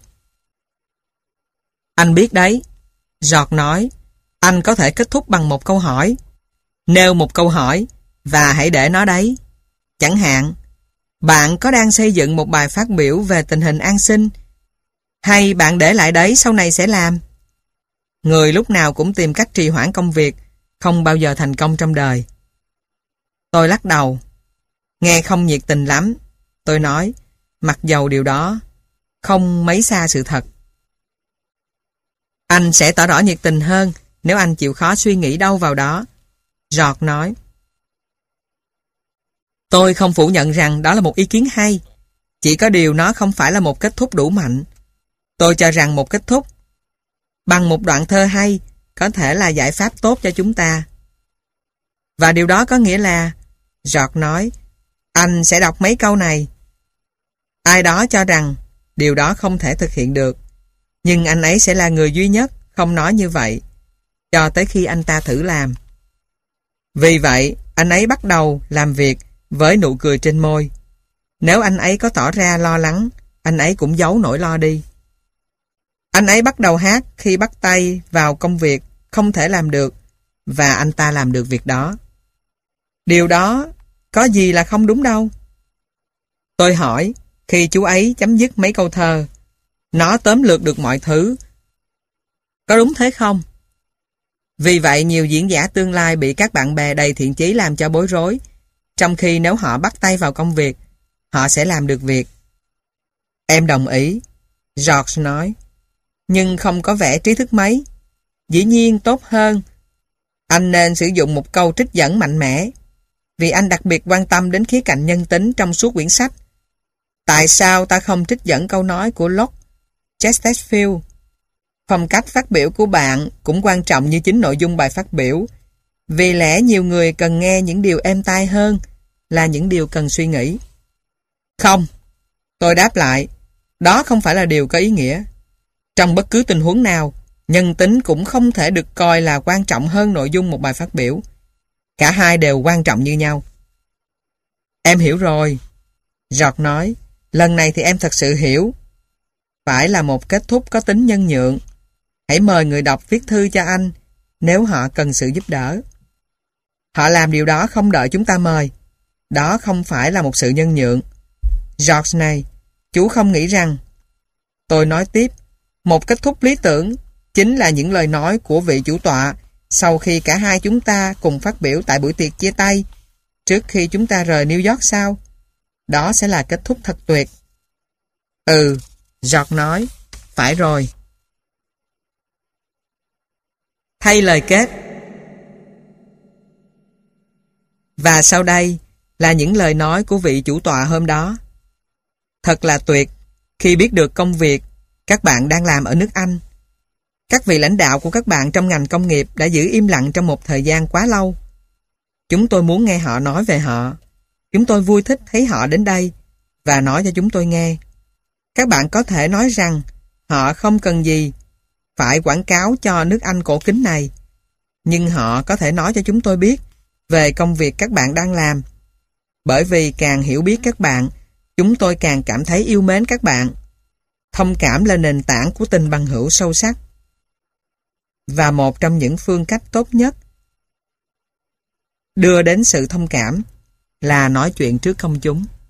Speaker 1: Anh biết đấy, George nói, anh có thể kết thúc bằng một câu hỏi. Nêu một câu hỏi và hãy để nó đấy. Chẳng hạn, bạn có đang xây dựng một bài phát biểu về tình hình an sinh, hay bạn để lại đấy sau này sẽ làm? Người lúc nào cũng tìm cách trì hoãn công việc, không bao giờ thành công trong đời. Tôi lắc đầu. Nghe không nhiệt tình lắm, tôi nói, mặc dầu điều đó không mấy xa sự thật. Anh sẽ tỏ rõ nhiệt tình hơn nếu anh chịu khó suy nghĩ đâu vào đó, George nói. Tôi không phủ nhận rằng đó là một ý kiến hay, chỉ có điều nó không phải là một kết thúc đủ mạnh. Tôi cho rằng một kết thúc bằng một đoạn thơ hay có thể là giải pháp tốt cho chúng ta. Và điều đó có nghĩa là, George nói, anh sẽ đọc mấy câu này. Ai đó cho rằng điều đó không thể thực hiện được, nhưng anh ấy sẽ là người duy nhất không nói như vậy, cho tới khi anh ta thử làm. Vì vậy, anh ấy bắt đầu làm việc với nụ cười trên môi. Nếu anh ấy có tỏ ra lo lắng, anh ấy cũng giấu nỗi lo đi. Anh ấy bắt đầu hát khi bắt tay vào công việc không thể làm được, và anh ta làm được việc đó. Điều đó có gì là không đúng đâu. Tôi hỏi, khi chú ấy chấm dứt mấy câu thơ, nó tóm lược được mọi thứ. Có đúng thế không? Vì vậy nhiều diễn giả tương lai bị các bạn bè đầy thiện chí làm cho bối rối, trong khi nếu họ bắt tay vào công việc, họ sẽ làm được việc. Em đồng ý, George nói, nhưng không có vẻ trí thức mấy. Dĩ nhiên tốt hơn, anh nên sử dụng một câu trích dẫn mạnh mẽ, vì anh đặc biệt quan tâm đến khía cạnh nhân tính trong suốt quyển sách. Tại sao ta không trích dẫn câu nói của Locke, Chesterfield? Phong cách phát biểu của bạn cũng quan trọng như chính nội dung bài phát biểu, vì lẽ nhiều người cần nghe những điều êm tai hơn là những điều cần suy nghĩ. Không, tôi đáp lại, đó không phải là điều có ý nghĩa. Trong bất cứ tình huống nào, nhân tính cũng không thể được coi là quan trọng hơn nội dung một bài phát biểu. Cả hai đều quan trọng như nhau. Em hiểu rồi, George nói, lần này thì em thật sự hiểu. Phải là một kết thúc có tính nhân nhượng. Hãy mời người đọc viết thư cho anh nếu họ cần sự giúp đỡ. Họ làm điều đó không đợi chúng ta mời. Đó không phải là một sự nhân nhượng. George này, chú không nghĩ rằng... Tôi nói tiếp, một kết thúc lý tưởng chính là những lời nói của vị chủ tọa sau khi cả hai chúng ta cùng phát biểu tại buổi tiệc chia tay, trước khi chúng ta rời New York sao? Đó sẽ là kết thúc thật tuyệt. Ừ, George nói, phải rồi. Thay lời kết. Và sau đây là những lời nói của vị chủ tọa hôm đó. Thật là tuyệt khi biết được công việc các bạn đang làm ở nước Anh. Các vị lãnh đạo của các bạn trong ngành công nghiệp đã giữ im lặng trong một thời gian quá lâu. Chúng tôi muốn nghe họ nói về họ. Chúng tôi vui thích thấy họ đến đây và nói cho chúng tôi nghe. Các bạn có thể nói rằng họ không cần gì phải quảng cáo cho nước Anh cổ kính này, nhưng họ có thể nói cho chúng tôi biết về công việc các bạn đang làm. Bởi vì càng hiểu biết các bạn, chúng tôi càng cảm thấy yêu mến các bạn. Thông cảm là nền tảng của tình bằng hữu sâu sắc. Và một trong những phương cách tốt nhất đưa đến sự thông cảm là nói chuyện trước công chúng.